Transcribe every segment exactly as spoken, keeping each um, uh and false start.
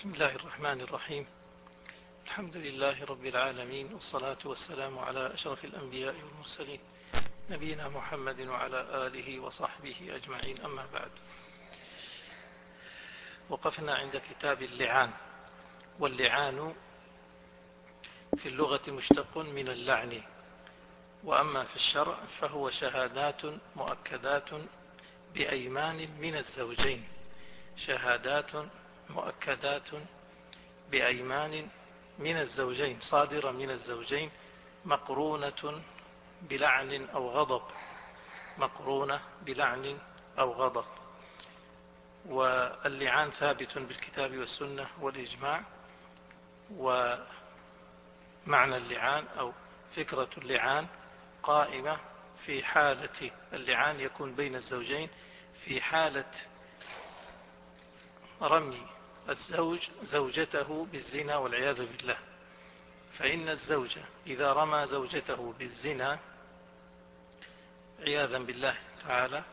بسم الله الرحمن الرحيم. الحمد لله رب العالمين، والصلاة والسلام على أشرف الأنبياء والمرسلين، نبينا محمد وعلى آله وصحبه أجمعين، أما بعد. وقفنا عند كتاب اللعان. واللعان في اللغة مشتق من اللعن، وأما في الشرع فهو شهادات مؤكدات بأيمان من الزوجين شهادات مؤكدات بأيمان من الزوجين صادرة من الزوجين مقرونة بلعن أو غضب مقرونة بلعن أو غضب. واللعان ثابت بالكتاب والسنة والإجماع. ومعنى اللعان أو فكرة اللعان قائمة في حالة اللعان يكون بين الزوجين في حالة رمي الزوج زوجته بالزنا والعياذ بالله. فإن الزوج إذا رمى زوجته بالزنا عياذا بالله تعالى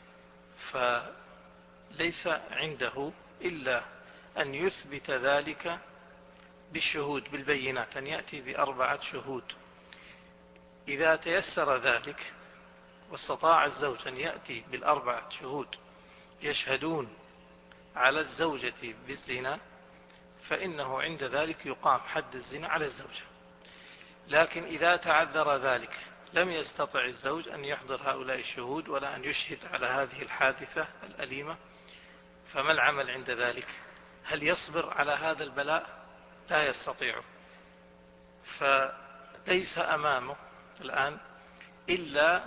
فليس عنده إلا أن يثبت ذلك بالشهود بالبينات، أن يأتي بأربعة شهود. إذا تيسر ذلك واستطاع الزوج أن يأتي بالأربعة شهود يشهدون على الزوجة بالزنا فإنه عند ذلك يقام حد الزنا على الزوجة. لكن إذا تعذر ذلك لم يستطع الزوج أن يحضر هؤلاء الشهود ولا أن يشهد على هذه الحادثة الأليمة، فما العمل عند ذلك؟ هل يصبر على هذا البلاء؟ لا يستطيع. فليس أمامه الآن إلا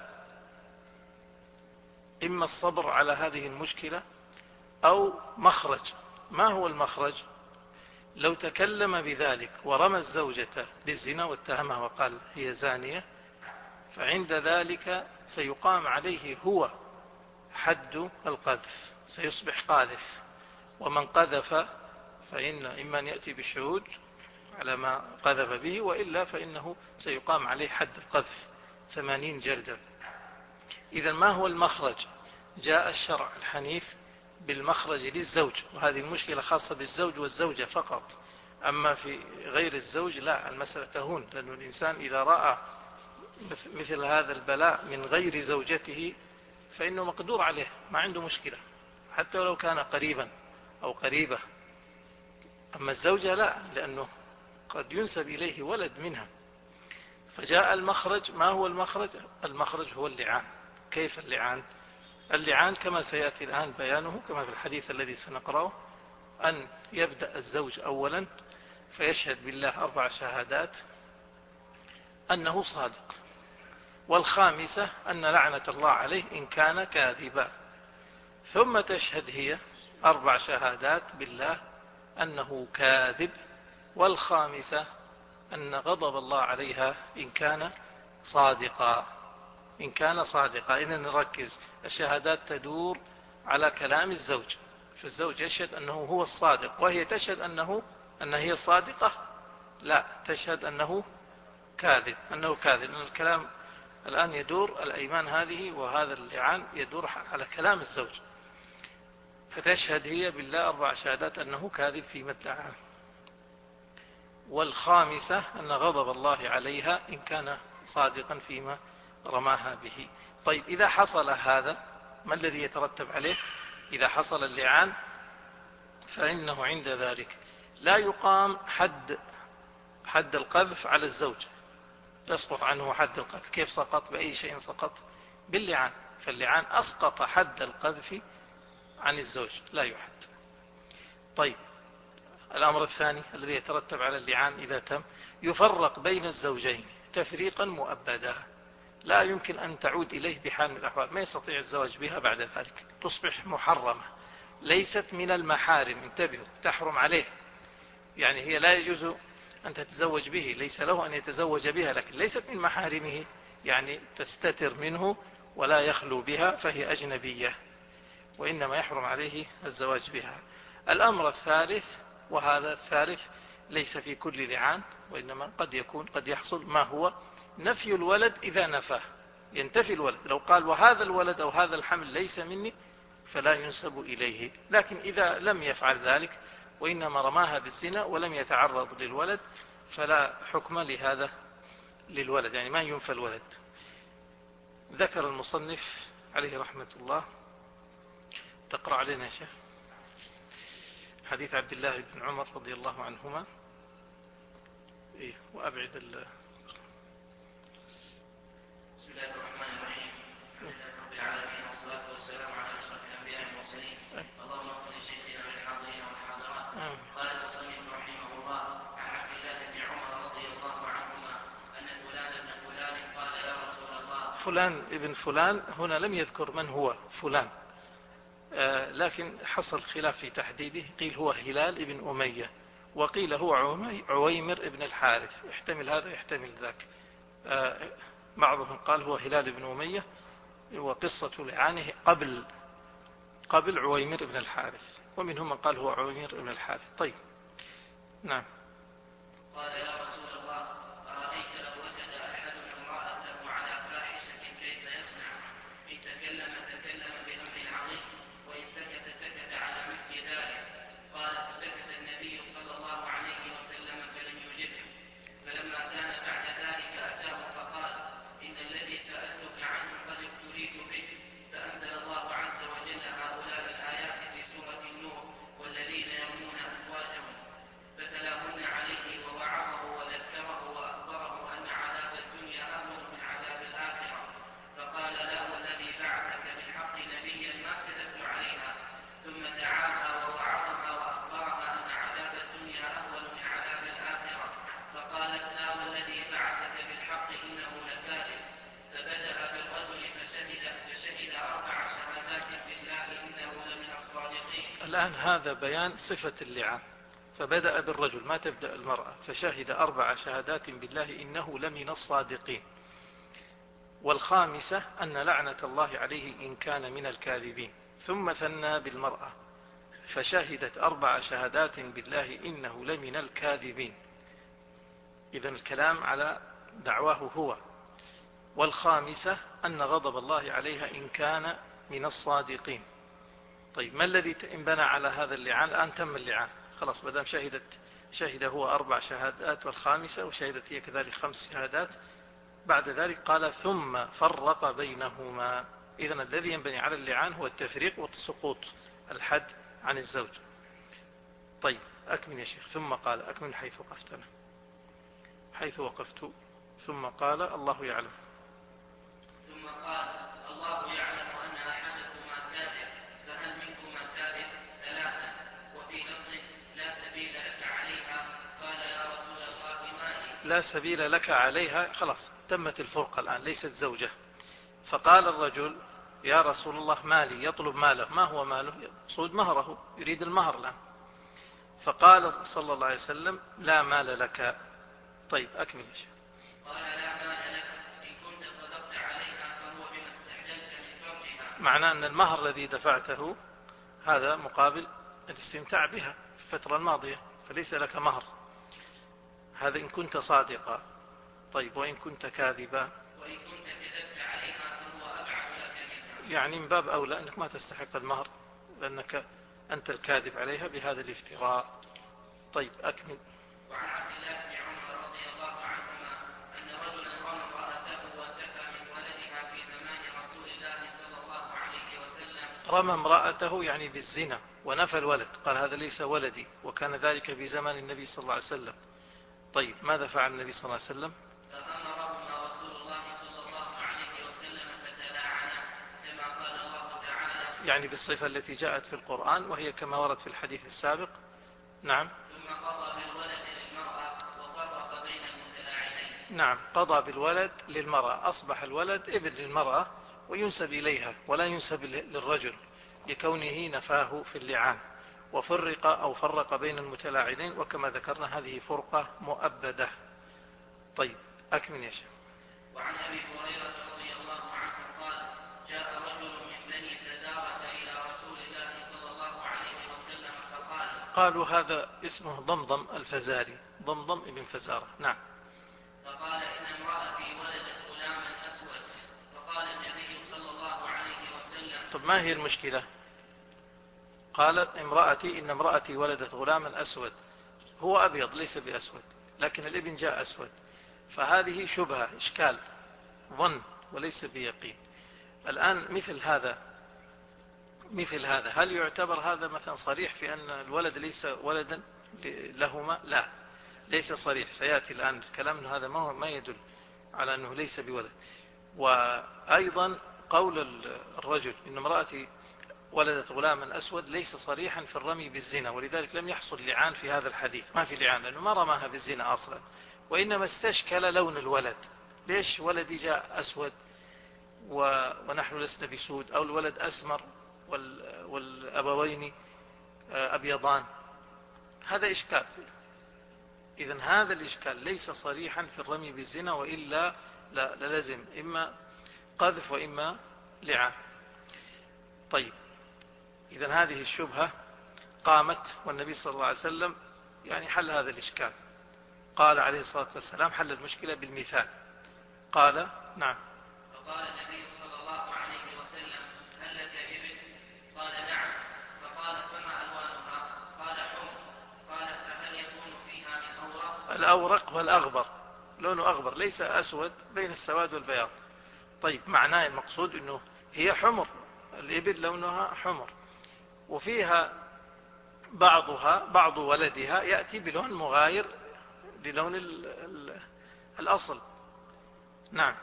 إما الصبر على هذه المشكلة أو مخرج. ما هو المخرج؟ لو تكلم بذلك ورمى الزوجة بالزنا واتهمها وقال هي زانية فعند ذلك سيقام عليه هو حد القذف، سيصبح قاذف. ومن قذف فإن إما أن يأتي بالشهود على ما قذف به، وإلا فإنه سيقام عليه حد القذف ثمانين جلدة. إذا ما هو المخرج؟ جاء الشرع الحنيف بالمخرج للزوج، وهذه المشكلة خاصة بالزوج والزوجة فقط. أما في غير الزوج لا، المسألة تهون، لأن الإنسان إذا رأى مثل هذا البلاء من غير زوجته فإنه مقدور عليه، ما عنده مشكلة حتى لو كان قريبا أو قريبة. أما الزوجة لا، لأنه قد ينسب إليه ولد منها. فجاء المخرج. ما هو المخرج؟ المخرج هو اللعان. كيف اللعان؟ اللعان كما سيأتي الآن بيانه كما في الحديث الذي سنقرأه، أن يبدأ الزوج أولا فيشهد بالله أربع شهادات أنه صادق، والخامسة أن لعنة الله عليه إن كان كاذبا، ثم تشهد هي أربع شهادات بالله أنه كاذب، والخامسة أن غضب الله عليها إن كان صادقا. إن كان صادقا إذن نركز، الشهادات تدور على كلام الزوج، فالزوج يشهد أنه هو الصادق وهي تشهد أنه أن هي صادقة، لا، تشهد أنه كاذب أنه كاذب لأن الكلام الآن يدور، الأيمان هذه وهذا اللعان يدور على كلام الزوج. فتشهد هي بالله أربع شهادات أنه كاذب فيما ادعاه، والخامسة أن غضب الله عليها إن كان صادقا فيما رماها به. طيب إذا حصل هذا ما الذي يترتب عليه؟ إذا حصل اللعان فإنه عند ذلك لا يقام حد حد القذف على الزوج، تسقط عنه حد القذف. كيف سقط؟ بأي شيء سقط؟ باللعان. فاللعان أسقط حد القذف عن الزوج، لا يحد. طيب الأمر الثاني الذي يترتب على اللعان إذا تم، يفرق بين الزوجين تفريقا مؤبدا، لا يمكن أن تعود إليه بحال من الأحوال، ما يستطيع الزواج بها بعد ذلك، تصبح محرمة، ليست من المحارم. انتبهوا، تحرم عليه، يعني هي لا يجوز أن تتزوج به، ليس له أن يتزوج بها، لكن ليست من محارمه، يعني تستتر منه ولا يخلو بها، فهي أجنبية، وإنما يحرم عليه الزواج بها. الأمر الثالث، وهذا الثالث ليس في كل لعان، وإنما قد يكون قد يحصل، ما هو؟ نفي الولد. إذا نفاه ينتفي الولد، لو قال وهذا الولد أو هذا الحمل ليس مني فلا ينسب إليه. لكن إذا لم يفعل ذلك وإنما رماها بالزنا ولم يتعرض للولد، فلا حكم لهذا للولد، يعني ما ينفى الولد. ذكر المصنف عليه رحمة الله. تقرأ علينا يا شيخ حديث عبد الله بن عمر رضي الله عنهما. إيه وأبعد ال بسم الله الرحمن الرحيم. الحمد لله رب العالمين والصلاة والسلام على أشرف الأنبياء والمرسلين. اللهم اغفر لشيخنا والحاضرين والحاضرات. قال المصنف رحمه الله عن عبد الله بن عمر رضي الله عنهما أن فلان بن فلان قال يا رسول الله. فلان ابن فلان هنا لم يذكر من هو فلان، آه لكن حصل خلاف في تحديده، قيل هو هلال ابن أمية، وقيل هو عويمر ابن الحارث، يحتمل هذا يحتمل ذاك. آه بعضهم قال هو هلال بن أمية، وقصة لعانه قبل قبل عويمر بن الحارث، ومنهم من قال هو عويمر بن الحارث. طيب نعم. قال يا رسول الله أرأيت لو وجد أحد امرأته على فاحشة كيف يصنع؟ إن تكلم تكلم بأمر عظيم، وإن سكت سكت على مثل ذلك. قال فسكت النبي صلى الله عليه وسلم فلم يجبه. فلما كان بعد ذلك أتاه فقال إن الذي سألتك عنه قد ابتليت به. فأنزل الله عز وجل هؤلاء الآيات في سورة النور والذين يرمون أزواجهم، فتلاهن عليه ووعظه وذكره وأخبره أن عذاب الدنيا أهون من عذاب الآخرة. فقال لا والذي بعثك بالحق نبيا ما كذبت عليها. ثم دعاها ووعظها وأخبرها أن عذاب الدنيا أهون من عذاب الآخرة. فقالت لا والذي بعثك بالحق إنه لكاذب. فبدأ بالرجل فشهد فشهد أربع شهادات بالله إنه لمن الصادقين. الآن هذا بيان صفة اللعان. فبدأ بالرجل، ما تبدأ المرأة، فشهد أربع شهادات بالله إنه لمن الصادقين. والخامسة أن لعنة الله عليه إن كان من الكاذبين. ثم ثنى بالمرأة فشهدت أربع شهادات بالله إنه لمن الكاذبين. إذن الكلام على دعواه هو. والخامسة أن غضب الله عليها إن كان من الصادقين. طيب ما الذي انبنى على هذا اللعان؟ الآن تم اللعان خلاص، بدأ شهدت شهد هو أربع شهادات والخامسة وشهدت هي كذلك خمس شهادات. بعد ذلك قال ثم فرق بينهما. إذن الذي ينبني على اللعان هو التفريق وسقوط الحد عن الزوج. طيب أكمل يا شيخ. ثم قال أكمل حيث وقفتنا حيث وقفت. ثم قال الله يعلم. ثم قال الله يعلم أن أحدكما كاذب، فهل منكما كاذب؟ ثلاثا. وفي لفظ لا سبيل لك عليها. قال يا رسول الله مالي. لا سبيل لك عليها، خلاص تمت الفرقة الآن، ليست زوجة. فقال الرجل يا رسول الله مالي، يطلب ماله. ما هو ماله؟ يقصد مهره، يريد المهر الآن. فقال صلى الله عليه وسلم لا مال لك. طيب أكمل يا شيخ. قال لا مال لك إن كنت صدقت عليها فهو بما استحللت من فرجها. معناه أن المهر الذي دفعته هذا مقابل الاستمتاع بها في الفترة الماضية، فليس لك مهر. هذا إن كنت صادقا. طيب وإن كنت كاذبا؟ وإن كنت كذبت عليها فهو أبعد لك منها. يعني من باب أولى أنك ما تستحق المهر، لأنك أنت الكاذب عليها بهذا الافتراء. طيب أكمل. وعن عبد الله بن عمر رضي الله عنهما أن رجلا رمى امرأته وانتفى من ولدها في زمان رسول الله صلى الله عليه وسلم. رمى امرأته يعني بالزنا ونفى الولد، قال هذا ليس ولدي، وكان ذلك في زمان النبي صلى الله عليه وسلم. طيب ماذا فعل النبي صلى الله عليه وسلم؟ فأمرهما رسول الله صلى الله عليه وسلم فتلاعنا كما قال الله تعالى. يعني بالصفة التي جاءت في القرآن، وهي كما ورد في الحديث السابق. نعم. ثم قضى بالولد للمرأة وفرق بين المتلاعنين. نعم قضى بالولد للمرأة، أصبح الولد ابن للمرأة وينسب إليها ولا ينسب للرجل لكونه نفاه في اللعان. وفرق أو فرق بين المتلاعنين، وكما ذكرنا هذه فرقة مؤبدة. طيب أكمل يا شيخ. وعن أبي هريرة رضي الله عنه قال جاء رجل من بني فزارة إلى رسول الله صلى الله عليه وسلم فقال. قالوا هذا اسمه ضمضم الفزاري، ضمضم ابن فزارة. نعم. فقال إن امرأتي ولدت غلاما أسود. فقال النبي صلى الله عليه وسلم. طب ما هي المشكلة؟ قالت امرأتي إن امرأتي ولدت غلاما أسود، هو أبيض ليس بأسود، لكن الابن جاء أسود، فهذه شبهة إشكال ظن وليس بيقين. الآن مثل هذا مثل هذا هل يعتبر هذا مثلا صريح في أن الولد ليس ولدا لهما؟ لا، ليس صريح، سيأتي الآن الكلام أنه هذا ما ما يدل على أنه ليس بولد. وأيضا قول الرجل إن امرأتي ولدت غلاما أسود ليس صريحا في الرمي بالزنا، ولذلك لم يحصل لعان في هذا الحديث، ما في لعان لأنه ما رماها بالزنا أصلا، وإنما استشكل لون الولد، ليش ولدي جاء أسود ونحن لسنا بسود، أو الولد أسمر والأبوين أبيضان، هذا إشكال. إذن هذا الإشكال ليس صريحا في الرمي بالزنا، وإلا للزم إما قذف وإما لعان. طيب، إذن هذه الشبهة قامت، والنبي صلى الله عليه وسلم يعني حل هذا الإشكال، قال عليه الصلاة والسلام حل المشكلة بالمثال، قال نعم. فقال النبي صلى الله عليه وسلم هل لك ابن؟ قال نعم. فقال فما ألوانها؟ قال حمر. قال فهل يكون فيها من أورق؟ الأورق والأغبر، لونه أغبر ليس أسود، بين السواد والبياض. طيب، معناه المقصود أنه هي حمر، الإبل لونها حمر، وفيها بعضها بعض ولدها يأتي بلون مغاير للون ال ال الأصل. نعم.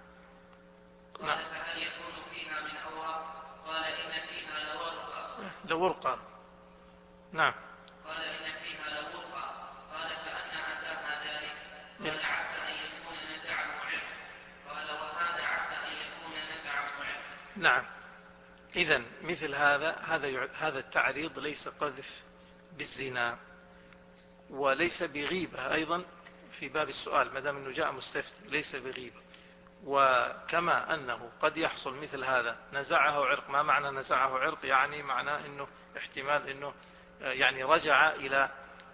قال فهل يكون فيها من أورق؟ قال إن فيها لورقا. لورقا. نعم. قال إن فيها لورقا. قال فأنا أتاها ذلك؟ قال عسى أن يكون نزعه عرق. قال وهذا عسى أن يكون نزعه عرق. نعم. إذن مثل هذا هذا هذا التعريض ليس قذف بالزنا، وليس بغيبة أيضا في باب السؤال، ما دام أنه جاء مستفتي ليس بغيبة. وكما أنه قد يحصل مثل هذا نزعه عرق، ما معنى نزعه عرق؟ يعني معناه أنه احتمال أنه يعني رجع إلى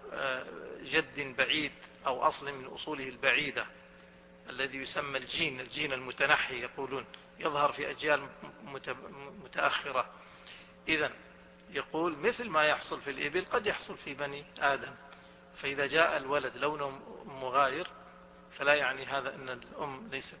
جد بعيد أو أصل من أصوله البعيدة الذي يسمى الجين الجين المتنحي، يقولون يظهر في أجيال متأخرة. إذن يقول مثل ما يحصل في الإبل قد يحصل في بني آدم، فإذا جاء الولد لونه مغاير فلا يعني هذا أن الأم ليست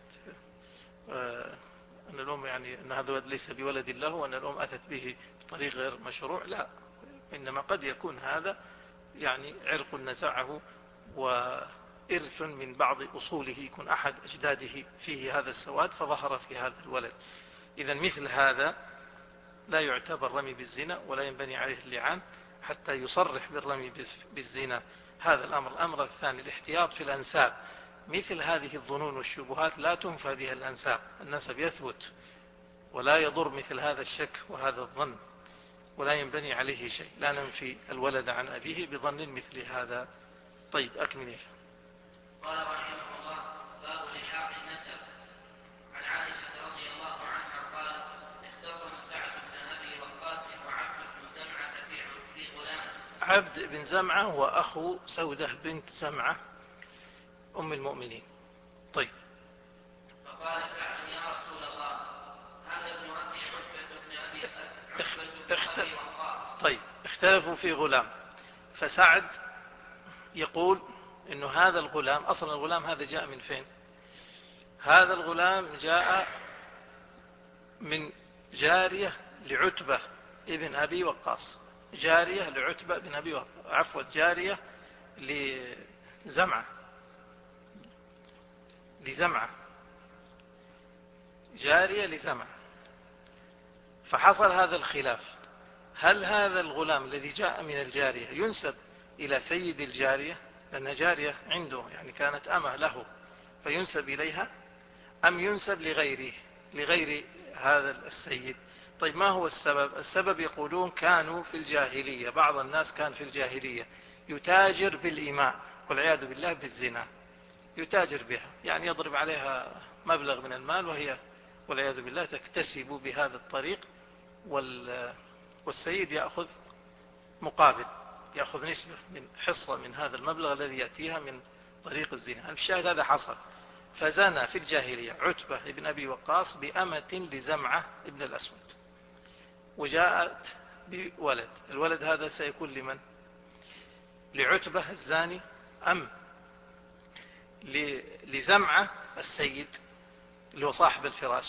أن الأم يعني أن هذا الولد ليس بولد الله، وأن الأم أتت به بطريق غير مشروع، لا، إنما قد يكون هذا يعني عرق نزعه وإرث من بعض أصوله، يكون أحد أجداده فيه هذا السواد فظهر في هذا الولد. إذا مثل هذا لا يعتبر رمي بالزنا، ولا ينبني عليه اللعان حتى يصرح بالرمي بالزنا. هذا الأمر. الأمر الثاني الاحتياط في الأنساب. مثل هذه الظنون والشبهات لا تنفى بها الأنساب، النسب يثبت ولا يضر مثل هذا الشك وهذا الظن، ولا ينبني عليه شيء، لا ننفي الولد عن أبيه بظن مثل هذا. طيب، أكمل. قال رحمه الله باب لحاق النسب. عن عائشة رضي الله عنها قالت اختصم سعد بن أبي وقاص وعبد بن زمعة في غلام. عبد بن زمعة هو أخو سودة بنت زمعة أم المؤمنين. طيب. فقال سعد يا رسول الله هذا ابن أخي عتبة بن أبي اخت... وقاص. طيب، اختلفوا في غلام، فسعد يقول إنه هذا الغلام، أصلا الغلام هذا جاء من فين؟ هذا الغلام جاء من جارية لعتبة ابن أبي وقاص، جارية لعتبة بن أبي وقاص، عفوا جارية لزمعة لزمعة جارية لزمعة. فحصل هذا الخلاف، هل هذا الغلام الذي جاء من الجارية ينسب إلى سيد الجارية لأن جارية عنده يعني كانت أمة له فينسب إليها، أم ينسب لغيره لغير هذا السيد؟ طيب، ما هو السبب؟ السبب يقولون كانوا في الجاهلية، بعض الناس كان في الجاهلية يتاجر بالإماء والعياذ بالله بالزنا، يتاجر بها، يعني يضرب عليها مبلغ من المال وهي والعياذ بالله تكتسب بهذا الطريق، والسيد يأخذ مقابل، يأخذ نسبة من حصة من هذا المبلغ الذي يأتيها من طريق الزنا. الشاهد هذا حصل، فزنى في الجاهلية عتبة ابن أبي وقاص بأمة لزمعة ابن الأسود، وجاءت بولد، الولد هذا سيكون لمن؟ لعتبة الزاني أم لزمعة السيد اللي هو صاحب الفراش؟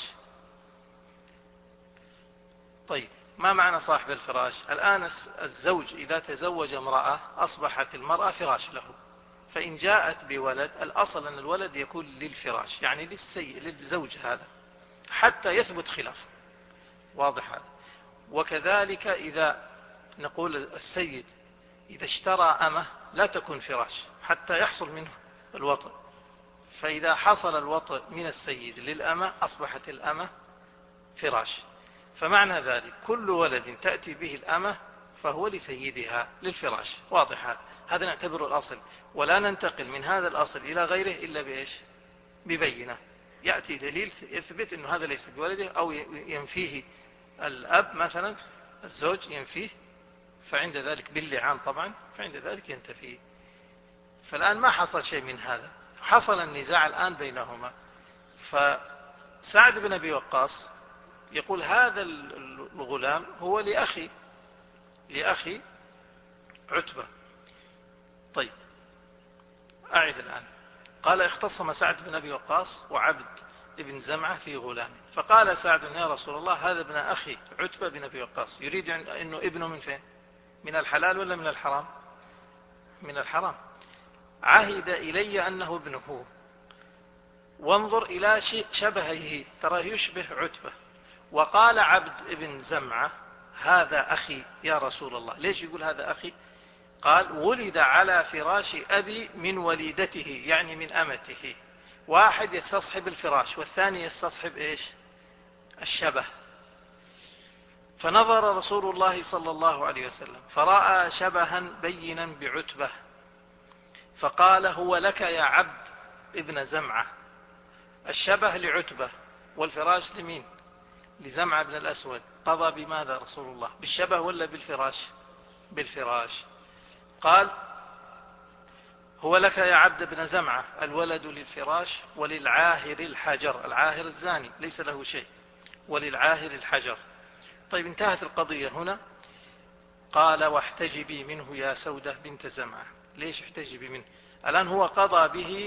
طيب ما معنى صاحب الفراش؟ الآن الزوج إذا تزوج امرأة أصبحت المرأة فراش له، فإن جاءت بولد الأصل أن الولد يكون للفراش، يعني للسيد للزوج هذا حتى يثبت خلاف. واضح هذا؟ وكذلك إذا نقول السيد إذا اشترى أمه لا تكون فراش حتى يحصل منه الوطء، فإذا حصل الوطء من السيد للأمة أصبحت الأمة فراش. فمعنى ذلك كل ولد تأتي به الأمة فهو لسيدها للفراش. واضح هذا؟ هذا نعتبره الأصل، ولا ننتقل من هذا الأصل إلى غيره إلا بإيش؟ ببينة، يأتي دليل يثبت أنه هذا ليس بولده أو ينفيه الأب مثلا، الزوج ينفيه، فعند ذلك باللعان طبعا، فعند ذلك ينتفي. فالآن ما حصل شيء من هذا، حصل النزاع الآن بينهما. فسعد بن أبي وقاص يقول هذا الغلام هو لأخي لأخي عتبة. طيب أعد الآن. قال اختصم سعد بن أبي وقاص وعبد ابن زمعة في غلام، فقال سعد يا رسول الله هذا ابن أخي عتبة بن أبي وقاص، يريد أنه ابنه من فين؟ من الحلال ولا من الحرام؟ من الحرام. عهد إلي أنه ابنه، وانظر إلى شبهه ترى يشبه عتبة. وقال عبد ابن زمعة هذا أخي يا رسول الله. ليش يقول هذا أخي؟ قال ولد على فراش أبي من وليدته، يعني من أمته. واحد يستصحب الفراش والثاني يستصحب إيش؟ الشبه. فنظر رسول الله صلى الله عليه وسلم فرأى شبها بينا بعتبة، فقال هو لك يا عبد ابن زمعة. الشبه لعتبة والفراش لمين؟ لزمعة بن الأسود. قضى بماذا رسول الله؟ بالشبه ولا بالفراش؟ بالفراش. قال هو لك يا عبد بن زمعة، الولد للفراش وللعاهر الحجر، العاهر الزاني ليس له شيء، وللعاهر الحجر. طيب انتهت القضية هنا. قال واحتجبي منه يا سودة بنت زمعة. ليش احتجبي منه؟ الآن هو قضى به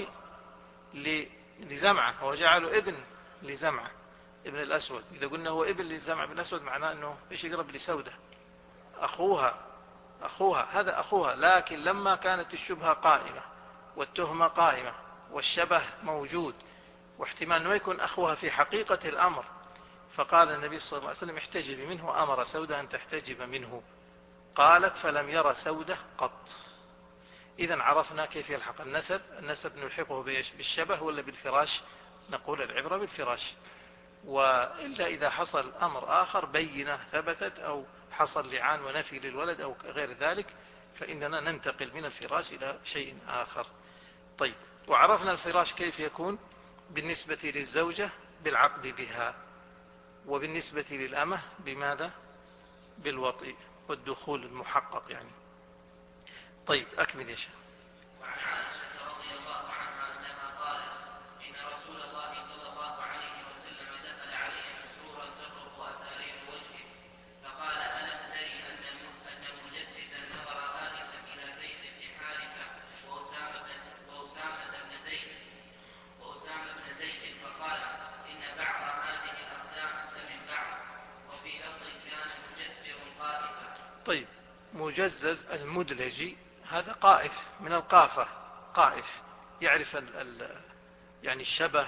لزمعة، هو جعله ابن لزمعة ابن الأسود. إذا قلنا هو ابن لزمعة بن الأسود معناه أنه إيش يقرب لسودة أخوها أخوها هذا أخوها. لكن لما كانت الشبهة قائمة والتهمة قائمة والشبه موجود واحتمال أنه يكون أخوها في حقيقة الأمر، فقال النبي صلى الله عليه وسلم احتجبي منه، أمر سودة أن تحتجب منه. قالت فلم ير سودة قط. إذن عرفنا كيف يلحق النسب. النسب نلحقه بالشبه ولا بالفراش؟ نقول العبرة بالفراش. وإلا إذا حصل أمر آخر بينة ثبتت أو حصل لعان ونفي للولد أو غير ذلك، فإننا ننتقل من الفراش إلى شيء آخر. طيب وعرفنا الفراش كيف يكون بالنسبة للزوجة بالعقد بها، وبالنسبة للأمة بماذا؟ بالوطء والدخول المحقق يعني. طيب أكمل يا شيخ. وعن عائشة رضي الله عنها أنها قالت إن رسول الله صلى الله عليه وسلم دخل علي مسرورا تطرق أسارير وجهه، فقال ألم تري أن أن مجددا نظر آنفا إلى زيد بن حارثة وأسامة وأسامة بن زيد وأسامة بن زيد فقال إن بعض هذه الأقدام من بعض، وفي لفظ كان مجدر قائفا. طيب مجزز المدلجي هذا قائف من القافة، قائف يعرف ال ال يعني الشبه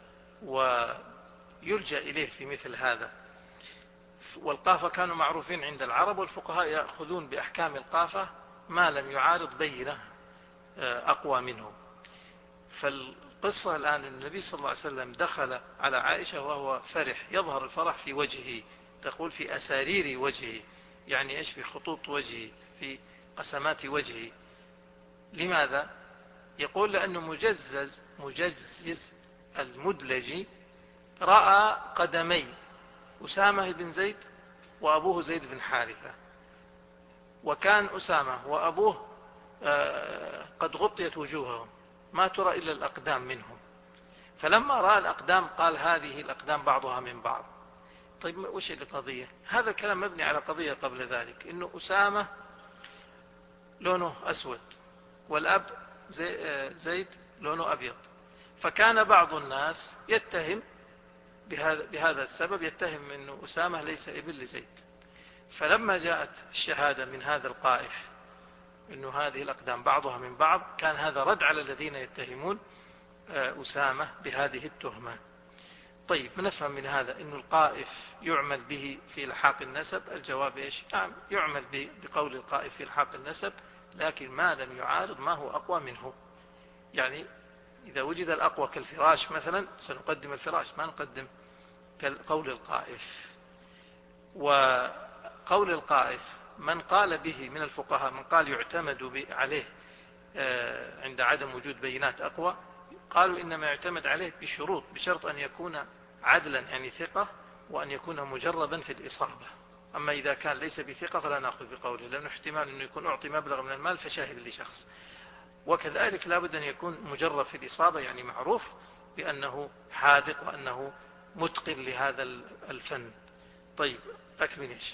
ويلجأ إليه في مثل هذا. والقافة كانوا معروفين عند العرب، والفقهاء يأخذون بأحكام القافة ما لم يعارض بينة أقوى منه. فالقصة الآن النبي صلى الله عليه وسلم دخل على عائشة وهو فرح، يظهر الفرح في وجهه، تقول في أسارير وجهه، يعني إيش؟ في خطوط وجهه، في قسمات وجهه. لماذا؟ يقول لأنه مجزز مجزز المدلجي رأى قدمي أسامة بن زيد وأبوه زيد بن حارثة، وكان أسامة وأبوه قد غطيت وجوههم ما ترى إلا الأقدام منهم. فلما رأى الأقدام قال هذه الأقدام بعضها من بعض، طيب وش القضية؟ هذا الكلام مبني على قضية قبل ذلك، إنه أسامة لونه أسود والأب زي زيد لونه أبيض، فكان بعض الناس يتهم بهذا, بهذا السبب يتهم أنه أسامة ليس ابن لزيد. فلما جاءت الشهادة من هذا القائف أنه هذه الأقدام بعضها من بعض، كان هذا رد على الذين يتهمون أسامة بهذه التهمة. طيب نفهم من هذا أن القائف يعمل به في إلحاق النسب. الجواب إيش؟ نعم يعمل بقول القائف في إلحاق النسب، لكن ما لم يعارض ما هو أقوى منه. يعني إذا وجد الأقوى كالفراش مثلا سنقدم الفراش، ما نقدم كقول القائف. وقول القائف من قال به من الفقهاء، من قال يعتمد عليه عند عدم وجود بينات أقوى، قالوا إنما يعتمد عليه بشروط، بشرط أن يكون عدلا يعني ثقة، وأن يكون مجربا في الإصابة. أما إذا كان ليس بثقة فلا نأخذ بقوله، لأنه احتمال أنه يكون أعطي مبلغ من المال فشاهد لشخص. وكذلك لابد أن يكون مجرب في الإصابة، يعني معروف بأنه حاذق وأنه متقن لهذا الفن. طيب أكمل يا شيخ.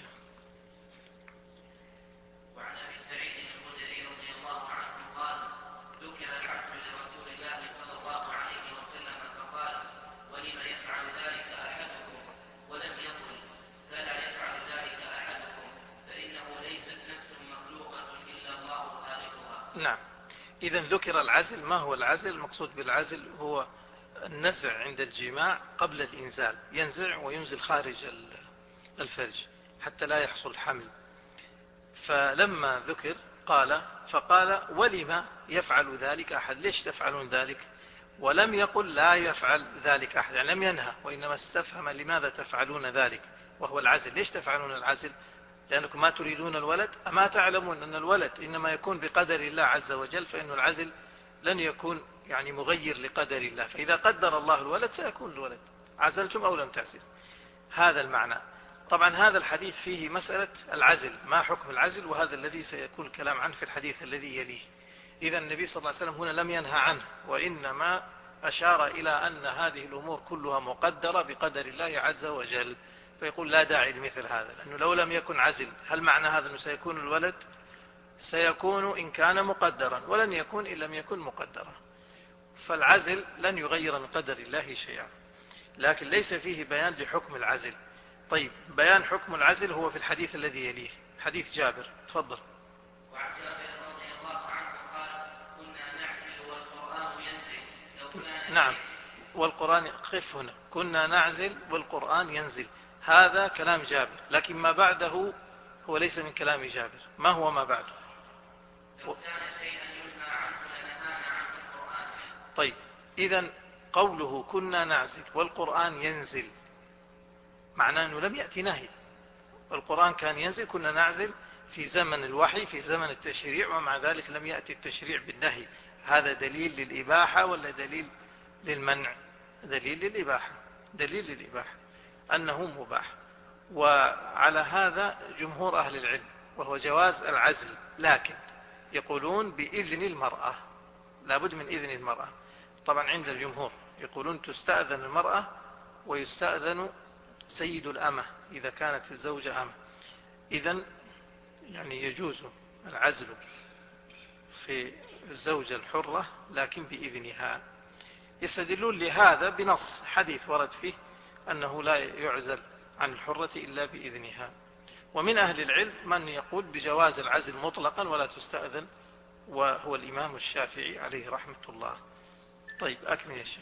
وعن أبي سعيد الخدري رضي الله عنه قال: ذكر العزل لرسول الله صلى الله عليه وسلم فقال: ولم يفعل ذلك أحدكم؟ ولم يقل: فلا يفعل ذلك أحدكم، فإنه ليست نفس مخلوقة إلا الله خالقها. نعم، إذا ذكر العزل. ما هو العزل؟ المقصود بالعزل هو النزع عند الجماع قبل الإنزال، ينزع وينزل خارج الفرج حتى لا يحصل حمل. فلما ذكر قال فقال: ولما يفعل ذلك أحد؟ ليش تفعلون ذلك؟ ولم يقل لا يفعل ذلك أحد، يعني لم ينهى، وإنما استفهم لماذا تفعلون ذلك، وهو العزل. ليش تفعلون العزل؟ لأنكم ما تريدون الولد؟ أما تعلمون أن الولد إنما يكون بقدر الله عز وجل، فإن العزل لن يكون يعني مغير لقدر الله، فإذا قدر الله الولد سيكون الولد، عزلتم أو لم تعزل. هذا المعنى. طبعا هذا الحديث فيه مسألة العزل، ما حكم العزل، وهذا الذي سيكون الكلام عنه في الحديث الذي يليه. إذا النبي صلى الله عليه وسلم هنا لم ينهى عنه، وإنما أشار إلى أن هذه الأمور كلها مقدرة بقدر الله عز وجل، فيقول لا داعي لمثل هذا، لأنه لو لم يكن عزل هل معنى هذا أنه سيكون الولد؟ سيكون إن كان مقدرا، ولن يكون إن لم يكن مقدرا. فالعزل لن يغير من قدر الله شيئا، لكن ليس فيه بيان لحكم العزل. طيب بيان حكم العزل هو في الحديث الذي يليه، حديث جابر. تفضل. وعن جابر رضي الله عنه قال: كنا نعزل والقرآن ينزل لو كان. نعم، والقرآن قف هنا، كنا نعزل والقرآن ينزل، هذا كلام جابر، لكن ما بعده هو ليس من كلام جابر. ما هو ما بعده؟ لو كان شيئا ينهى عنه لنهانا عنه القرآن. طيب إذن قوله كنا نعزل والقرآن ينزل معناه أنه لم يأتي نهي. القرآن كان ينزل، كنا نعزل في زمن الوحي، في زمن التشريع، ومع ذلك لم يأتي التشريع بالنهي. هذا دليل للإباحة ولا دليل للمنع؟ دليل للإباحة، دليل للإباحة أنه مباح. وعلى هذا جمهور أهل العلم، وهو جواز العزل، لكن يقولون بإذن المرأة، لابد من إذن المرأة. طبعا عند الجمهور يقولون تستأذن المرأة ويستأذن سيد الأمة إذا كانت الزوجة أمة. إذن يعني يجوز العزل في الزوجة الحرة لكن بإذنها. يستدلون لهذا بنص حديث ورد فيه أنه لا يعزل عن الحرة إلا بإذنها. ومن أهل العلم من يقول بجواز العزل مطلقا ولا تستأذن، وهو الإمام الشافعي عليه رحمة الله. طيب أكمل يا شيخ.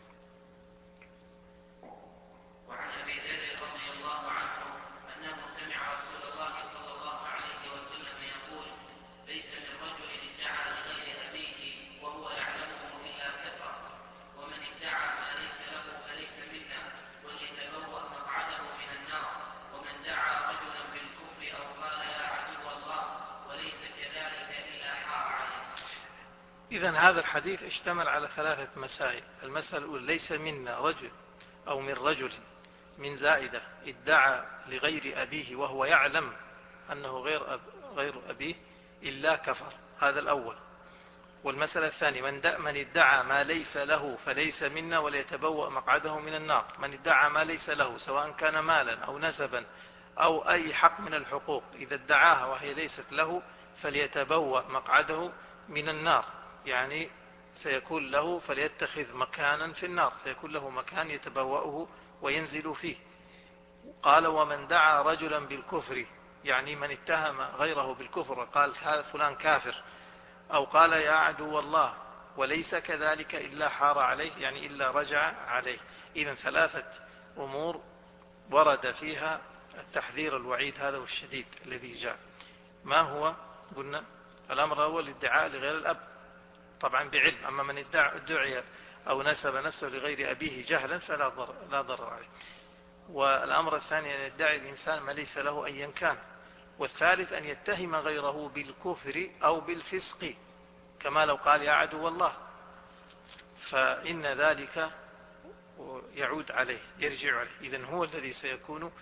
وعن أبي ذر رضي الله عنه أنه سمع رسول الله صلى الله عليه وسلم يقول: ليس من رجل ادعى لغير أبيه وهو يعلمه إلا كفر، ومن ادعى ما ليس له فليس منا، وليتبوأ مقعده من النار، ومن دعا رجلا بالكفر أو قال يا عدو الله وليس كذلك إلا حار عليه. إذن هذا الحديث اشتمل على ثلاثة مسائل. المسألة الأولى: ليس منا رجل أو من رجل من زائدة ادعى لغير أبيه وهو يعلم أنه غير أب غير أبيه إلا كفر، هذا الأول. والمسألة الثانية من, من ادعى ما ليس له فليس منا وليتبوأ مقعده من النار. من ادعى ما ليس له سواء كان مالا أو نسبا أو أي حق من الحقوق إذا ادعاها وهي ليست له فليتبوأ مقعده من النار، يعني سيكون له فليتخذ مكانا في النار، سيكون له مكان يتبوأه وينزل فيه. قال ومن دعا رجلا بالكفر، يعني من اتهم غيره بالكفر وقال هذا فلان كافر، أو قال يا عدو الله وليس كذلك إلا حار عليه، يعني إلا رجع عليه. إذن ثلاثة أمور ورد فيها التحذير الوعيد هذا والشديد الذي جاء. ما هو؟ قلنا الأمر الأول الادعاء لغير الأب طبعا بعلم، أما من ادعي أو نسب نفسه لغير أبيه جهلا فلا ضرر, لا ضرر عليه. والأمر الثاني أن يدعي الإنسان ما ليس له أيا كان. والثالث أن يتهم غيره بالكفر أو بالفسق كما لو قال يا عدو الله، فإن ذلك يعود عليه يرجع عليه. إذن هو الذي سيكون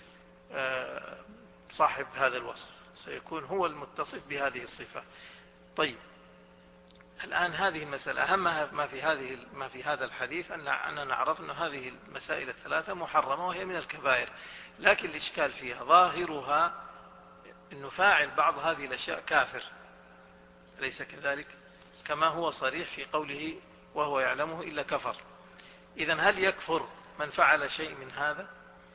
صاحب هذا الوصف، سيكون هو المتصف بهذه الصفة. طيب الآن هذه المسألة أهمها ما في هذه ما في هذا الحديث أننا نعرف أن هذه المسائل الثلاثة محرمة وهي من الكبائر، لكن الإشكال فيها ظاهرها أنه فاعل بعض هذه الأشياء كافر، أليس كذلك؟ كما هو صريح في قوله وهو يعلمه إلا كفر. إذن هل يكفر من فعل شيء من هذا؟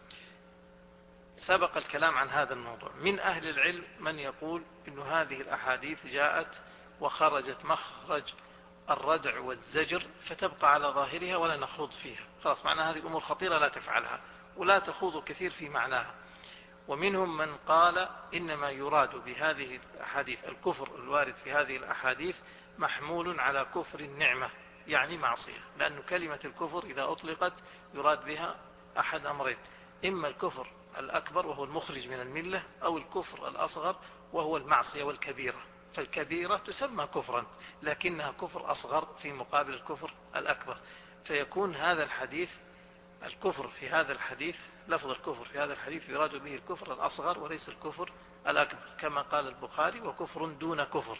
سبق الكلام عن هذا الموضوع. من أهل العلم من يقول أن هذه الأحاديث جاءت وخرجت مخرج الردع والزجر فتبقى على ظاهرها ولا نخوض فيها، خلاص معنى هذه الأمور خطيرة لا تفعلها ولا تخوض كثير في معناها. ومنهم من قال إنما يراد بهذه الأحاديث الكفر الوارد في هذه الأحاديث محمول على كفر النعمة، يعني معصية، لأن كلمة الكفر إذا أطلقت يراد بها أحد أمرين: إما الكفر الأكبر وهو المخرج من الملة، أو الكفر الأصغر وهو المعصية والكبيرة. فالكبيرة تسمى كفرا لكنها كفر أصغر في مقابل الكفر الأكبر، فيكون هذا الحديث الكفر في هذا الحديث لفظ الكفر في هذا الحديث يراد به الكفر الأصغر وليس الكفر الأكبر، كما قال البخاري وكفر دون كفر.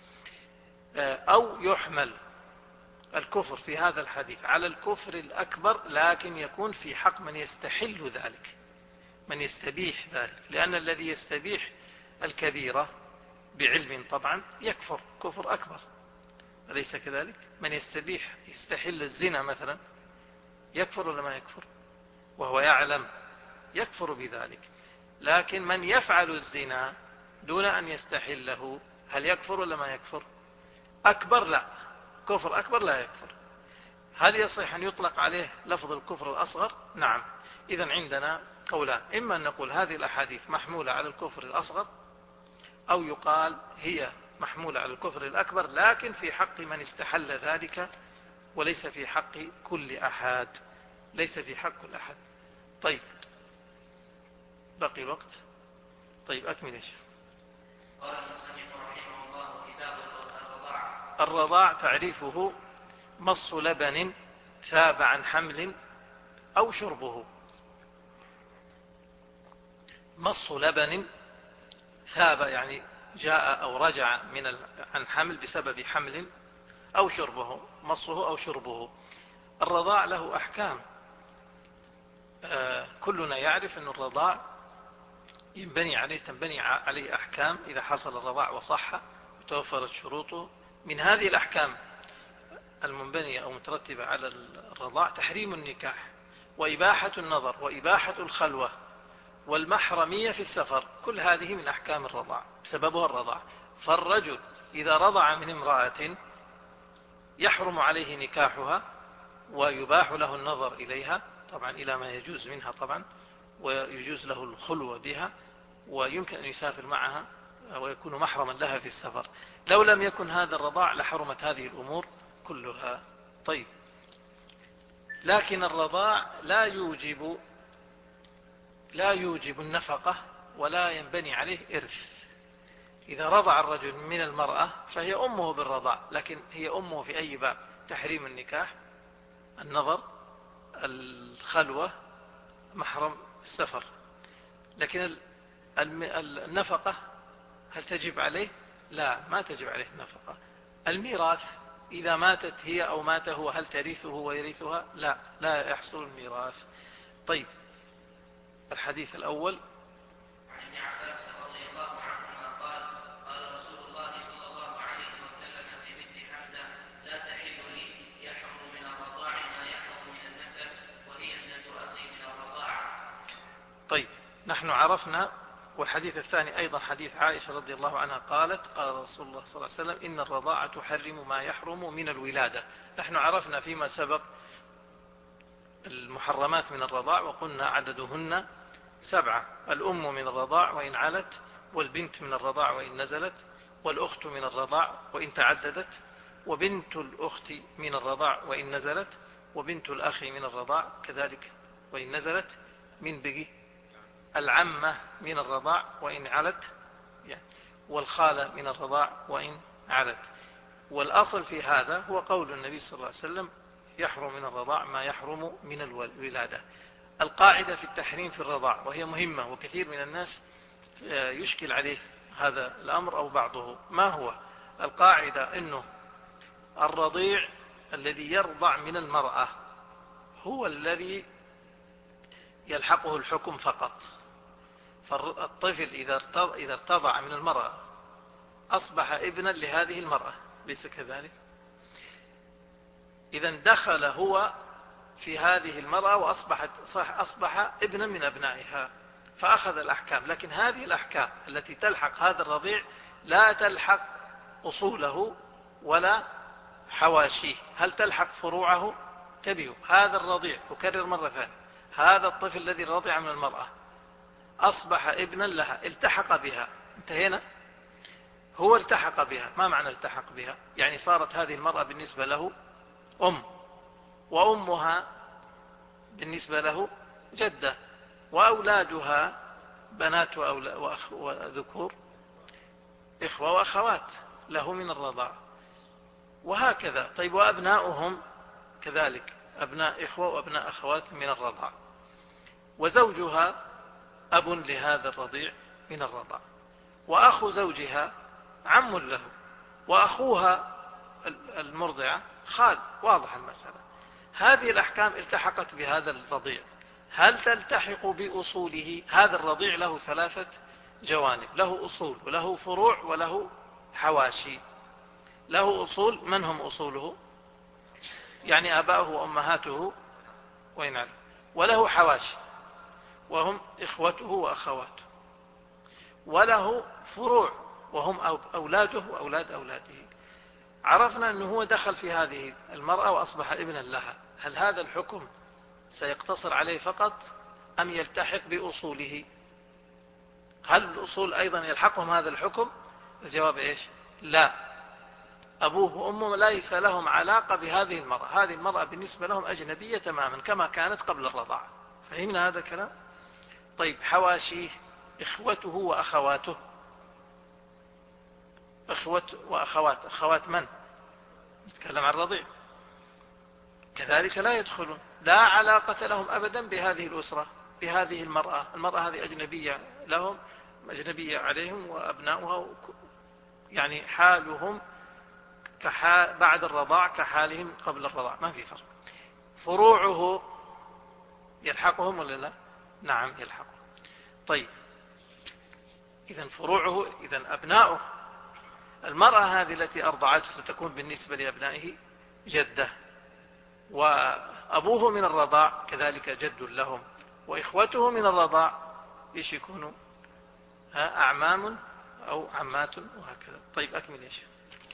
أو يحمل الكفر في هذا الحديث على الكفر الأكبر لكن يكون في حق من يستحل ذلك، من يستبيح ذلك، لأن الذي يستبيح الكبيرة بعلم طبعا يكفر كفر أكبر، أليس كذلك؟ من يستبيح يستحل الزنا مثلا يكفر ولا ما يكفر وهو يعلم؟ يكفر بذلك. لكن من يفعل الزنا دون أن يستحله هل يكفر ولا ما يكفر؟ أكبر لا، كفر أكبر لا يكفر. هل يصح أن يطلق عليه لفظ الكفر الأصغر؟ نعم. إذن عندنا قولان: إما أن نقول هذه الأحاديث محمولة على الكفر الأصغر، أو يقال هي محمولة على الكفر الأكبر لكن في حق من استحل ذلك وليس في حق كل أحد، ليس في حق كل أحد. طيب بقي الوقت. طيب أكمل يا شيخ. قال المصنف رحمه الله: كتاب الرضاع. الرضاع تعريفه مص لبن ثاب عن حمل أو شربه. مص لبن ثاب يعني جاء أو رجع من عن حمل بسبب حمل أو شربه، مصه أو شربه. الرضاع له أحكام، آه كلنا يعرف أن الرضاع ينبني عليه تنبني عليه أحكام إذا حصل الرضاع وصح وتوفرت شروطه. من هذه الأحكام المنبنية أو مترتبة على الرضاع تحريم النكاح وإباحة النظر وإباحة الخلوة والمحرمية في السفر، كل هذه من أحكام الرضاع سببها الرضاع. فالرجل إذا رضع من امرأة يحرم عليه نكاحها ويباح له النظر إليها طبعا إلى ما يجوز منها طبعا، ويجوز له الخلوة بها، ويمكن أن يسافر معها ويكون محرما لها في السفر. لو لم يكن هذا الرضاع لحرمت هذه الأمور كلها. طيب لكن الرضاع لا يوجب لا يوجب النفقة ولا ينبني عليه إرث. إذا رضع الرجل من المرأة فهي أمه بالرضاع، لكن هي أمه في أي باب؟ تحريم النكاح، النظر، الخلوة، محرم السفر. لكن النفقة هل تجب عليه؟ لا، ما تجب عليه النفقة. الميراث إذا ماتت هي أو مات هو هل ترثه ويرثها؟ لا، لا يحصل الميراث. طيب الحديث الأول عن ابن عباس رضي الله عنهما قال قال رسول الله صلى الله عليه وسلم في بنت حمزة لا تحل لي يحرم من الرضاع ما يحرم من النسب وهي ابنة أخي من الرضاعة. طيب نحن عرفنا. والحديث الثاني أيضا حديث عائشة رضي الله عنها قالت قال رسول الله صلى الله عليه وسلم إن الرضاعة تحرم ما يحرم من الولادة. نحن عرفنا فيما سبق المحرمات من الرضاع وقلنا عددهن سبعة: الأم من الرضاع وإن علت، والبنت من الرضاع وإن نزلت، والأخت من الرضاع وإن تعددت، وبنت الأخت من الرضاع وإن نزلت، وبنت الأخ من الرضاع كذلك وإن نزلت، من بقي العمة من الرضاع وإن علت، والخالة من الرضاع وإن علت. والأصل في هذا هو قول النبي صلى الله عليه وسلم يحرم من الرضاع ما يحرم من الولادة. القاعدة في التحريم في الرضاع وهي مهمة وكثير من الناس يشكل عليه هذا الأمر أو بعضه. ما هو القاعدة؟ أنه الرضيع الذي يرضع من المرأة هو الذي يلحقه الحكم فقط. فالطفل إذا ارتضع من المرأة أصبح ابنا لهذه المرأة، ليس كذلك؟ إذا دخل هو في هذه المرأة وأصبحت صح أصبح ابنا من أبنائها فأخذ الأحكام. لكن هذه الأحكام التي تلحق هذا الرضيع لا تلحق أصوله ولا حواشيه. هل تلحق فروعه؟ تبيه. هذا الرضيع، أكرر مرة ثانية، هذا الطفل الذي رضع من المرأة أصبح ابنا لها، التحق بها. انتهينا؟ هو التحق بها. ما معنى التحق بها؟ يعني صارت هذه المرأة بالنسبة له أم، وأمها بالنسبة له جدة، وأولادها بنات وذكور إخوة وأخوات له من الرضاعة، وهكذا. طيب وأبناؤهم كذلك، أبناء إخوة وأبناء أخوات من الرضاعة، وزوجها أب لهذا الرضيع من الرضاعة، وأخو زوجها عم له، وأخوها المرضعة خال. واضح المسألة. هذه الأحكام التحقت بهذا الرضيع. هل تلتحق بأصوله؟ هذا الرضيع له ثلاثة جوانب: له أصول وله فروع وله حواشي. له أصول، من هم أصوله؟ يعني آباؤه وأمهاته وإن علم. وله حواشي وهم إخوته وأخواته. وله فروع وهم أولاده وأولاد أولاده. عرفنا أنه هو دخل في هذه المرأة وأصبح ابنا لها. هل هذا الحكم سيقتصر عليه فقط أم يلتحق بأصوله؟ هل الأصول أيضا يلحقهم هذا الحكم؟ الجواب إيش؟ لا. أبوه وأمه ليس لهم علاقة بهذه المرأة. هذه المرأة بالنسبة لهم أجنبية تماما كما كانت قبل الرضاعة. فهمنا هذا الكلام؟ طيب حواشيه: إخوته وأخواته. إخوة وأخوات. أخوات من؟ نتكلم عن الرضيع. كذلك لا يدخلون، لا علاقة لهم أبدا بهذه الأسرة، بهذه المرأة. المرأة هذه أجنبية لهم، أجنبية عليهم، وأبناؤها يعني حالهم كحال بعد الرضاع كحالهم قبل الرضاع، ما في فرق. فروعه يلحقهم ولا لا؟ نعم يلحقهم. طيب إذن فروعه، إذن أبناؤه، المرأة هذه التي أرضعته ستكون بالنسبة لأبنائه جدة، وأبوه من الرضاع كذلك جد لهم، وإخوته من الرضاع إيش يكونوا؟ أعمام أو عمات وهكذا. طيب أكمل يا شيخ.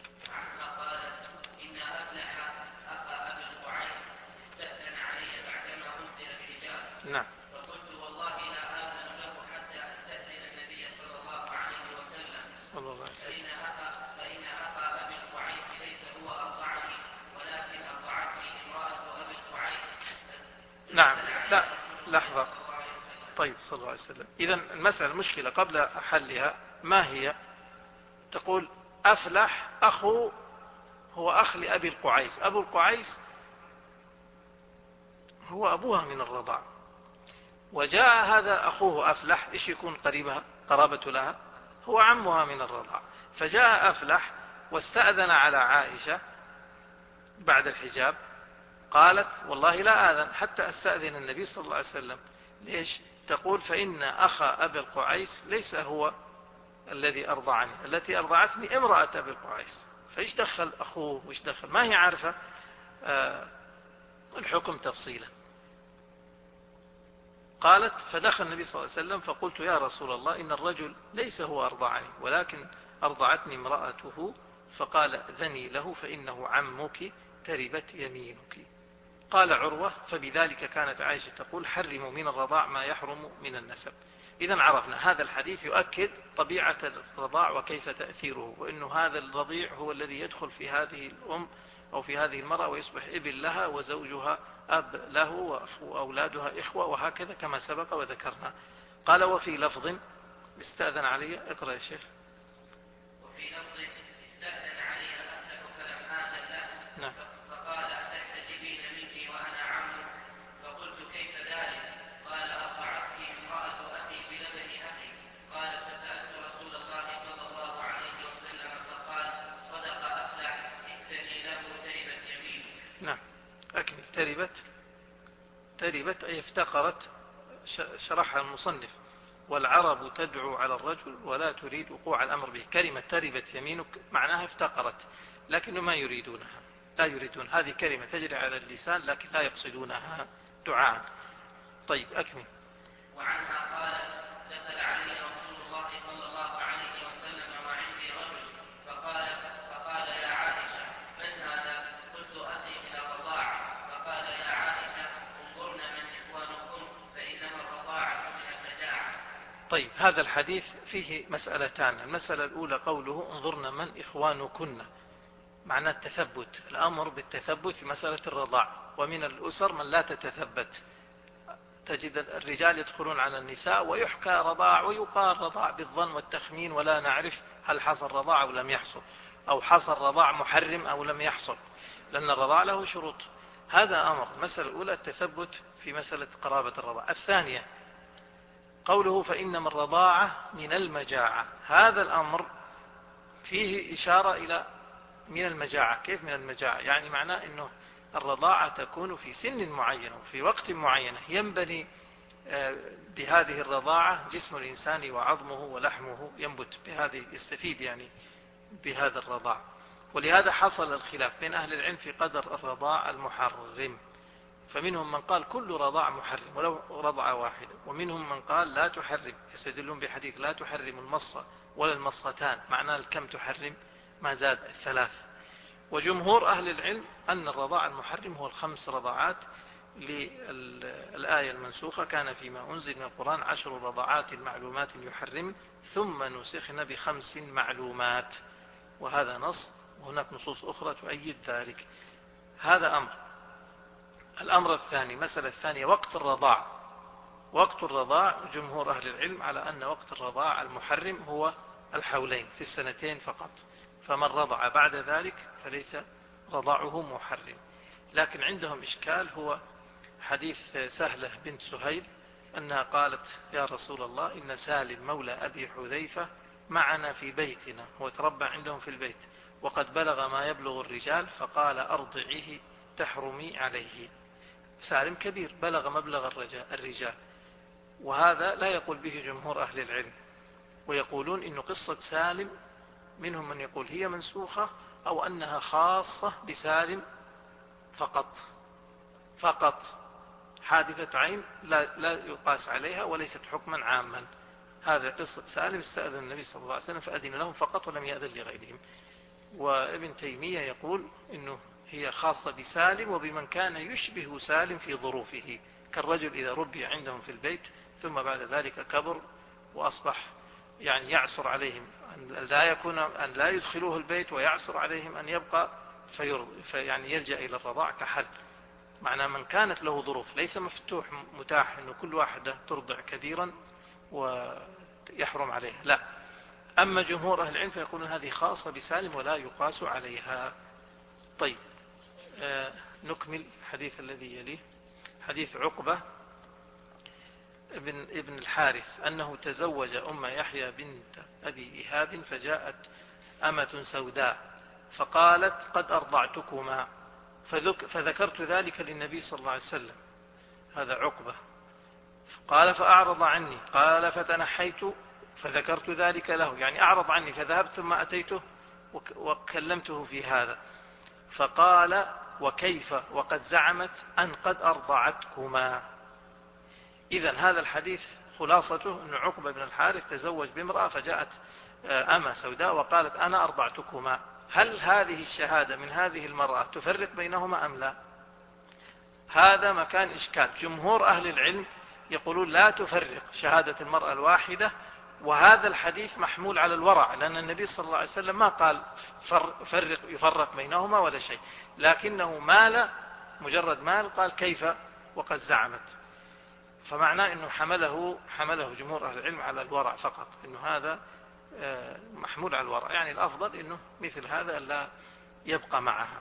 نعم. فقلت والله لا آذن له حتى أستأذن النبي صلى الله عليه وسلم. صلى الله عليه وسلم. فإن أخا فإن أخا أبي القعيس ليس هو أرضعني ولكن أرضعتني امرأة أبي القعيس. نعم. لا لحظة. طيب صلى الله عليه وسلم. إذا المسألة المشكلة قبل حلها ما هي؟ تقول أفلح أخو هو أخ لأبي القعيس. أبو القعيس هو أبوها من الرضاع، وجاء هذا أخوه أفلح، إيش يكون قريبها قرابة لها؟ هو عمها من الرضاع. فجاء أفلح واستأذن على عائشة بعد الحجاب؟ قالت والله لا آذن حتى أستأذن النبي صلى الله عليه وسلم. ليش؟ تقول فإن أخا أبي القعيس ليس هو الذي أرضعني، التي أرضعتني امرأة أبي القعيس، فإيش دخل أخوه وإيش دخل؟ ما هي عارفة آه الحكم تفصيلا. قالت فدخل النبي صلى الله عليه وسلم فقلت يا رسول الله إن الرجل ليس هو أرضعني ولكن أرضعتني امرأته، فقال ذني له فإنه عمك تربت يمينك. قال عروة فبذلك كانت عائشة تقول حرموا من الرضاع ما يحرم من النسب. إذا عرفنا هذا الحديث يؤكد طبيعة الرضاع وكيف تأثيره، وأنه هذا الرضيع هو الذي يدخل في هذه الأم أو في هذه المرأة ويصبح ابن لها وزوجها أب له وأولادها إخوة وهكذا كما سبق وذكرنا. قال وفي لفظ استأذن علي، اقرأ يا شيخ. وفي لفظ استأذن علي أسلم فلم آذن له. نعم. فقال أتحتجبين مني وأنا عمك؟ فقلت كيف ذلك؟ قال أرضعتك امرأة أخي بلبن أخي. قال فسألت رسول الله صلى الله عليه وسلم فقال صدق أفلح إذني له تربت يمينك. نعم أكمل. تربت تربت أي افتقرت، شرحها المصنف والعرب تدعو على الرجل ولا تريد وقوع الأمر به. كلمة تربت يمينك معناها افتقرت، لكن ما يريدونها، لا يريدون هذه كلمة تجري على اللسان لكن لا يقصدونها دعاء. طيب أكمل. وعنها قالت دخل علي رسول الله صلى الله عليه وسلم وعندي رجل فقال فقال يا عائشة من هذا؟ قلت أخي من الرضاعة. فقال يا عائشة انظرن من إخوانكم فإنما الرضاعة من المجاعة. طيب هذا الحديث فيه مسألتان. المسألة الأولى قوله انظرن من إخوانكن، معنى التثبت، الأمر بالتثبت في مسألة الرضاع. ومن الأسر من لا تتثبت، تجد الرجال يدخلون على النساء ويحكى رضاع ويقال رضاع بالظن والتخمين ولا نعرف هل حصل رضاع أو لم يحصل، أو حصل رضاع محرم أو لم يحصل، لأن الرضاع له شروط. هذا أمر. المسألة الأولى التثبت في مسألة قرابة الرضاع. الثانية قوله فإنما الرضاعة من المجاعة، هذا الأمر فيه إشارة إلى من المجاعة. كيف من المجاعة؟ يعني معناه أنه الرضاعة تكون في سن معين وفي وقت معين ينبني بهذه الرضاعة جسم الإنسان وعظمه ولحمه ينبت بهذه، يستفيد يعني بهذا الرضاع. ولهذا حصل الخلاف بين أهل العلم في قدر الرضاع المحرم، فمنهم من قال كل رضاع محرم ولو رضعة واحدة، ومنهم من قال لا تحرم، يستدلون بحديث لا تحرم المصة ولا المصتان، معناه الكم تحرم ما زاد الثلاث. وجمهور أهل العلم أن الرضاع المحرم هو الخمس رضاعات للآية المنسوخة كان فيما أنزل من القرآن عشر رضاعات معلومات يحرم ثم نسخن بخمس معلومات، وهذا نص وهناك نصوص أخرى تؤيد ذلك. هذا أمر. الأمر الثاني، مسألة الثانية وقت الرضاع. وقت الرضاع جمهور أهل العلم على أن وقت الرضاع المحرم هو الحولين في السنتين فقط، فمن رضع بعد ذلك فليس رضاعه محرم. لكن عندهم إشكال هو حديث سهلة بنت سهيل أنها قالت يا رسول الله إن سالم مولى أبي حذيفة معنا في بيتنا، هو تربى عندهم في البيت وقد بلغ ما يبلغ الرجال، فقال أرضعيه تحرمي عليه. سالم كبير بلغ مبلغ الرجال، وهذا لا يقول به جمهور أهل العلم، ويقولون إن قصة سالم منهم من يقول هي منسوخة أو أنها خاصة بسالم فقط فقط حادثة عين لا, لا يقاس عليها وليست حكما عاما. هذا قصة سالم استأذن النبي صلى الله عليه وسلم فأذن لهم فقط ولم يأذن لغيرهم. وابن تيمية يقول إنه هي خاصة بسالم وبمن كان يشبه سالم في ظروفه، كالرجل إذا ربي عندهم في البيت ثم بعد ذلك كبر وأصبح يعني يعسر عليهم أن لا يكون أن لا يدخلوه البيت ويعسر عليهم أن يبقى فيعني يلجأ إلى الرضاع كحل. معنى من كانت له ظروف ليس مفتوح متاح أنه كل واحدة ترضع كثيرا ويحرم عليها، لا. أما جمهور أهل العلم فيقولون هذه خاصة بسالم ولا يقاس عليها. طيب آه نكمل الحديث الذي يليه. حديث عقبة ابن, ابن الحارث أنه تزوج أم يحيى بنت أبي إيهاب فجاءت أمة سوداء فقالت قد أرضعتكما، فذكرت ذلك للنبي صلى الله عليه وسلم، هذا عقبة. قال فأعرض عني، قال فتنحيت فذكرت ذلك له، يعني أعرض عني فذهبت ثم أتيته وكلمته في هذا، فقال وكيف وقد زعمت أن قد أرضعتكما. إذن هذا الحديث خلاصته أن عقبة بن الحارث تزوج بامرأة فجاءت أمة سوداء وقالت أنا أرضعتكما. هل هذه الشهادة من هذه المرأة تفرق بينهما أم لا؟ هذا مكان إشكال. جمهور أهل العلم يقولون لا تفرق شهادة المرأة الواحدة، وهذا الحديث محمول على الورع، لأن النبي صلى الله عليه وسلم ما قال فرق يفرق بينهما ولا شيء، لكنه مال، مجرد مال، قال كيف وقد زعمت. فمعناه أنه حمله حمله جمهور أهل العلم على الورع فقط، أنه هذا محمول على الورع، يعني الأفضل أنه مثل هذا لا يبقى معها.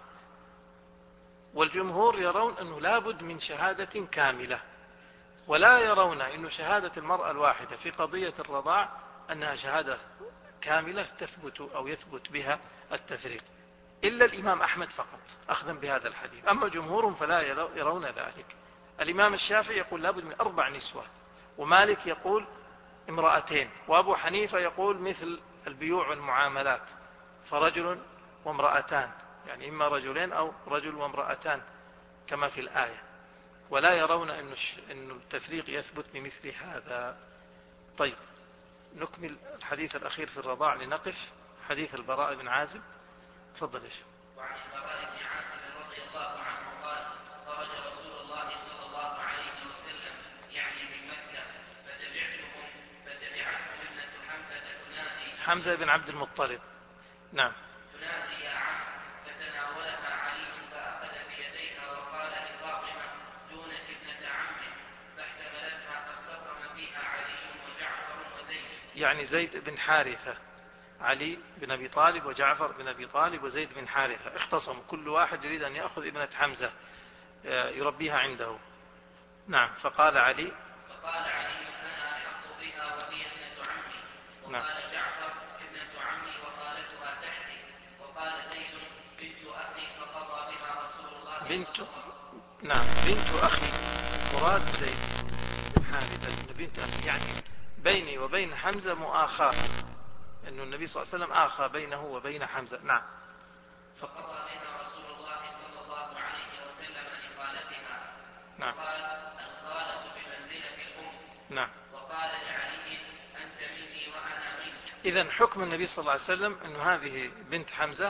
والجمهور يرون أنه لابد من شهادة كاملة، ولا يرون أن شهادة المرأة الواحدة في قضية الرضاع أنها شهادة كاملة تثبت أو يثبت بها التفريق، إلا الإمام أحمد فقط أخذا بهذا الحديث، أما جمهورهم فلا يرون ذلك. الإمام الشافعي يقول لابد من أربع نسوة، ومالك يقول امرأتين، وأبو حنيفة يقول مثل البيوع والمعاملات فرجل وامرأتان، يعني إما رجلين أو رجل وامرأتان كما في الآية، ولا يرون أن التفريق يثبت بمثل هذا. طيب نكمل الحديث الأخير في الرضاع لنقف، حديث البراء بن عازب. تفضل يا شيخ. وعن البراء بن عازب رضي الله عنه قال خرج رسول الله صلى الله عليه وسلم يعني من مكة فتبعتهم فتبعتهم ابنة حمزة تنادي، حمزة بن عبد المطلب، نعم، تنادي يا عم، فتناولها علي فأخذ بيديها وقال لفاطمة دونك ابنة عمك، فاحتملتها فاختصم فيها علي وجعفر وزيد، يعني زيد بن حارثة، علي بن أبي طالب وجعفر بن أبي طالب وزيد بن حارثة اختصموا، كل واحد يريد أن يأخذ ابنة حمزة يربيها عنده. نعم، فقال علي فقال علي أنا أحق بها وهي ابنة عمي، وقال نعم. جعفر ابنة عمي وخالتها تحتي، وقال زيد بنت أخي فقضى بها رسول الله بنت نعم بنت أخي، مراد زيد بن حارثة بنت أخي، يعني بيني وبين حمزة مؤاخاة، أن النبي صلى الله عليه وسلم آخى بينه وبين حمزة. نعم، فقضى بها رسول الله صلى الله عليه وسلم لخالتها، نعم. وقال الخالة بمنزلة الأم، نعم. وقال لعلي أنت مني وأنا منك. إذن حكم النبي صلى الله عليه وسلم أن هذه بنت حمزة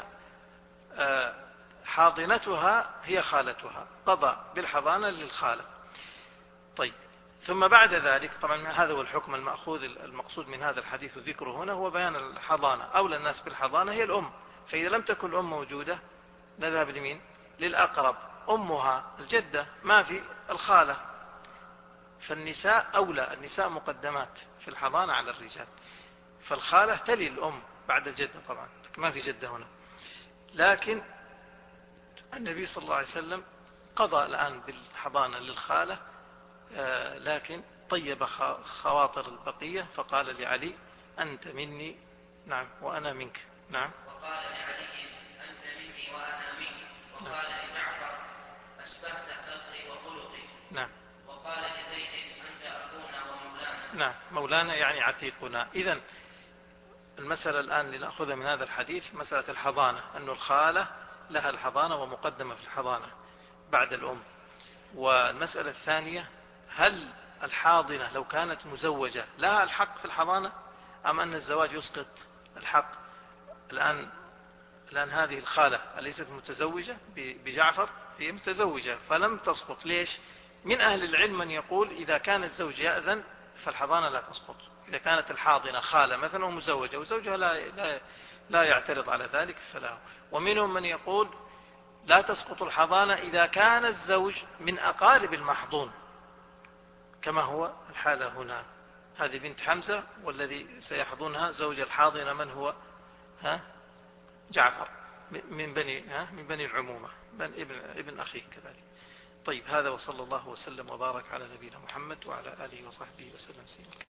حاضنتها هي خالتها، قضى بالحضانة للخالة. طيب، ثم بعد ذلك طبعا هذا هو الحكم المأخوذ المقصود من هذا الحديث ذكره هنا، هو بيان الحضانة. أولى الناس بالحضانة هي الأم، فإذا لم تكن الأم موجودة نذهب لمين؟ للأقرب، أمها الجدة، ما في الخالة، فالنساء أولى، النساء مقدمات في الحضانة على الرجال، فالخالة تلي الأم بعد الجدة طبعا، ما في جدة هنا. لكن النبي صلى الله عليه وسلم قضى الآن بالحضانة للخالة، آه لكن طيب خواطر البقية، فقال لعلي أنت مني، نعم، وأنا منك. نعم، وقال لعلي أنت مني وأنا منك، وقال لجعفر أشبهت خلقي وخلقي. نعم، وقال لزيد أنت أخونا ومولانا. نعم، مولانا يعني عتيقنا. إذن المسألة الآن لنأخذ من هذا الحديث مسألة الحضانة، أن الخالة لها الحضانة ومقدمة في الحضانة بعد الأم. والمسألة الثانية، هل الحاضنة لو كانت مزوجة لها الحق في الحضانة، أم أن الزواج يسقط الحق؟ الآن الآن هذه الخالة أليست متزوجة بجعفر؟ هي متزوجة فلم تسقط. ليش؟ من أهل العلم من يقول إذا كان الزوج يأذن فالحضانة لا تسقط، إذا كانت الحاضنة خالة مثلا ومزوجة وزوجها لا, لا, لا يعترض على ذلك فلا. ومنهم من يقول لا تسقط الحضانة إذا كان الزوج من أقارب المحضون، كما هو الحالة هنا، هذه بنت حمزة والذي سيحضنها زوج الحاضنة من هو؟ ها؟ جعفر من بني ها؟ من بني العمومة، من ابن ابن أخيه كذلك. طيب، هذا وصلى الله وسلم وبارك على نبينا محمد وعلى آله وصحبه وسلم.